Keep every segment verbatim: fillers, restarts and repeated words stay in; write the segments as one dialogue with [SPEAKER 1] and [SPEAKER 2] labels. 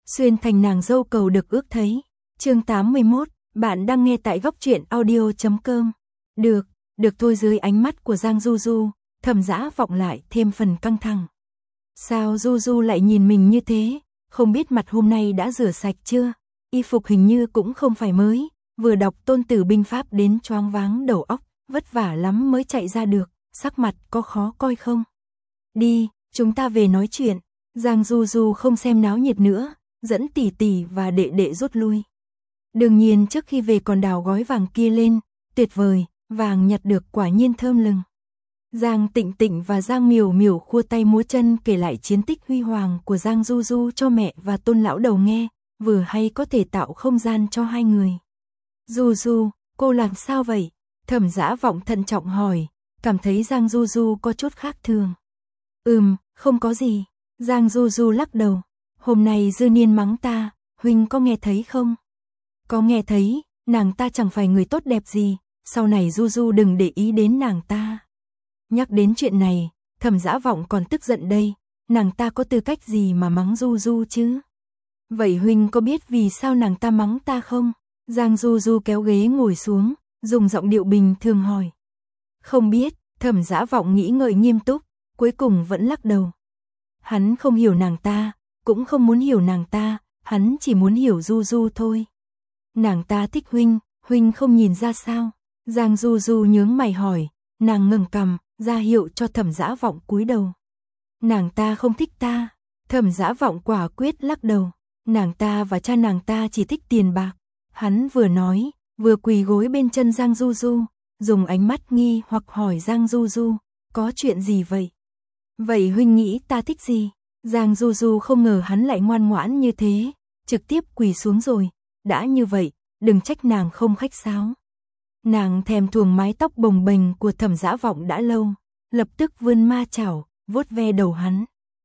[SPEAKER 1] xuyên thành nàng dâu cầu được ước thấy. Chương tám mươi mốt, bạn đang nghe tại góc truyện audio chấm com. Được, được thôi. Dưới ánh mắt của Giang Du Du, Thẩm Dã Vọng lại thêm phần căng thẳng. Sao Du Du lại nhìn mình như thế, không biết mặt hôm nay đã rửa sạch chưa? Y phục hình như cũng không phải mới, vừa đọc Tôn Tử binh pháp đến choáng váng đầu óc, vất vả lắm mới chạy ra được, sắc mặt có khó coi không? Đi, chúng ta về nói chuyện. Giang Du Du không xem náo nhiệt nữa, dẫn tỷ tỷ và đệ đệ rút lui. Đương nhiên trước khi về còn đào gói vàng kia lên, tuyệt vời, vàng nhặt được quả nhiên thơm lừng. Giang Tịnh Tịnh và Giang Miểu Miểu khua tay múa chân kể lại chiến tích huy hoàng của Giang Du Du cho mẹ và Tôn lão đầu nghe, vừa hay có thể tạo không gian cho hai người. Du Du, cô làm sao vậy? Thẩm Dã Vọng thận trọng hỏi, cảm thấy Giang Du Du có chút khác thường. Ừm, không có gì. Giang Du Du lắc đầu. Hôm nay Dư Niên mắng ta, huynh có nghe thấy không? Có nghe thấy, nàng ta chẳng phải người tốt đẹp gì, sau này Du Du đừng để ý đến nàng ta. Nhắc đến chuyện này, Thẩm Dã Vọng còn tức giận đây, nàng ta có tư cách gì mà mắng Du Du chứ? Vậy huynh có biết vì sao nàng ta mắng ta không? Giang Du Du kéo ghế ngồi xuống, dùng giọng điệu bình thường hỏi. Không biết. Thẩm Dã Vọng nghĩ ngợi nghiêm túc, cuối cùng vẫn lắc đầu. Hắn không hiểu nàng ta, cũng không muốn hiểu nàng ta, hắn chỉ muốn hiểu Du Du thôi. Nàng ta thích huynh, huynh không nhìn ra sao? Giang Du Du nhướng mày hỏi, nàng ngẩng cằm, ra hiệu cho Thẩm Dã Vọng cúi đầu. Nàng ta không thích ta. Thẩm Dã Vọng quả quyết lắc đầu. Nàng ta và cha nàng ta chỉ thích tiền bạc. Hắn vừa nói, vừa quỳ gối bên chân Giang Du Du, dùng ánh mắt nghi hoặc hỏi Giang Du Du, có chuyện gì vậy? Vậy huynh nghĩ ta thích gì? Giang Du Du không ngờ hắn lại ngoan ngoãn như thế, trực tiếp quỳ xuống rồi. Đã như vậy, đừng trách nàng không khách sáo. Nàng thèm thuồng mái tóc bồng bềnh của Thẩm Dã Vọng đã lâu, lập tức vươn ma chảo, vuốt ve đầu hắn.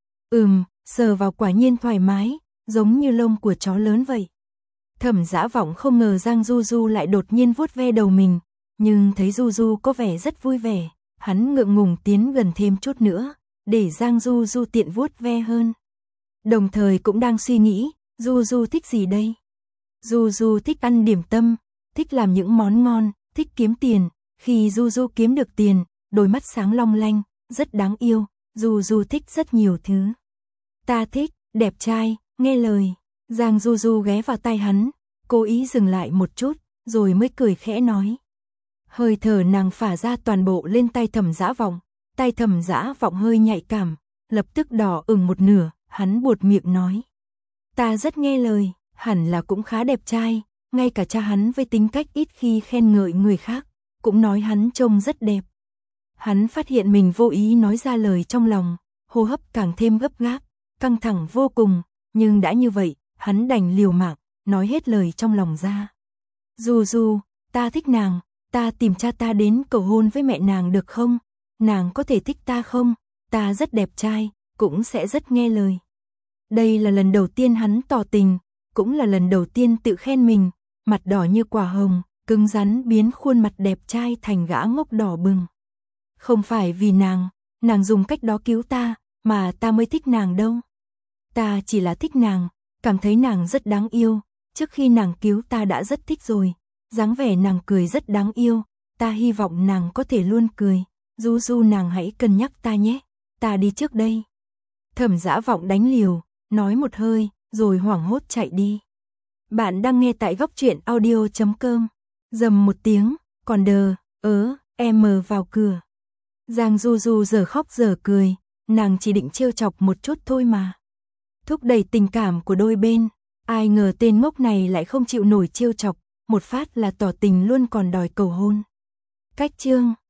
[SPEAKER 1] Ừm, sờ vào quả nhiên thoải mái, giống như lông của chó lớn vậy. Thẩm Dã Vọng không ngờ Giang Du Du lại đột nhiên vuốt ve đầu mình, nhưng thấy Du Du có vẻ rất vui vẻ, hắn ngượng ngùng tiến gần thêm chút nữa, để Giang Du Du tiện vuốt ve hơn. Đồng thời cũng đang suy nghĩ, Du Du thích gì đây? Du Du thích ăn điểm tâm, thích làm những món ngon, thích kiếm tiền, khi Du Du kiếm được tiền, đôi mắt sáng long lanh, rất đáng yêu, Du Du thích rất nhiều thứ. Ta thích, đẹp trai, nghe lời. Giang Du Du ghé vào tay hắn, cố ý dừng lại một chút, rồi mới cười khẽ nói. Hơi thở nàng phả ra toàn bộ lên tay Thẩm Dã Vọng, tay Thẩm Dã Vọng hơi nhạy cảm, lập tức đỏ ửng một nửa, hắn buột miệng nói. Ta rất nghe lời, hẳn là cũng khá đẹp trai, ngay cả cha hắn với tính cách ít khi khen ngợi người khác, cũng nói hắn trông rất đẹp. Hắn phát hiện mình vô ý nói ra lời trong lòng, hô hấp càng thêm gấp gáp, căng thẳng vô cùng, nhưng đã như vậy, hắn đành liều mạng, nói hết lời trong lòng ra. Du Du, ta thích nàng, ta tìm cha ta đến cầu hôn với mẹ nàng được không? Nàng có thể thích ta không? Ta rất đẹp trai, cũng sẽ rất nghe lời. Đây là lần đầu tiên hắn tỏ tình, cũng là lần đầu tiên tự khen mình, mặt đỏ như quả hồng, cứng rắn biến khuôn mặt đẹp trai thành gã ngốc đỏ bừng. Không phải vì nàng, nàng dùng cách đó cứu ta, mà ta mới thích nàng đâu. Ta chỉ là thích nàng, cảm thấy nàng rất đáng yêu, trước khi nàng cứu ta đã rất thích rồi, dáng vẻ nàng cười rất đáng yêu, ta hy vọng nàng có thể luôn cười, Du Du nàng hãy cân nhắc ta nhé, ta đi trước đây. Thẩm Dã Vọng đánh liều, nói một hơi, rồi hoảng hốt chạy đi. Bạn đang nghe tại góc truyện audio chấm com. Dầm một tiếng, còn đờ, ớ, em mờ vào cửa. Giang Du Du giờ khóc giờ cười, nàng chỉ định trêu chọc một chút thôi mà. Thúc đẩy tình cảm của đôi bên, ai ngờ tên ngốc này lại không chịu nổi trêu chọc, một phát là tỏ tình luôn còn đòi cầu hôn. Cách chương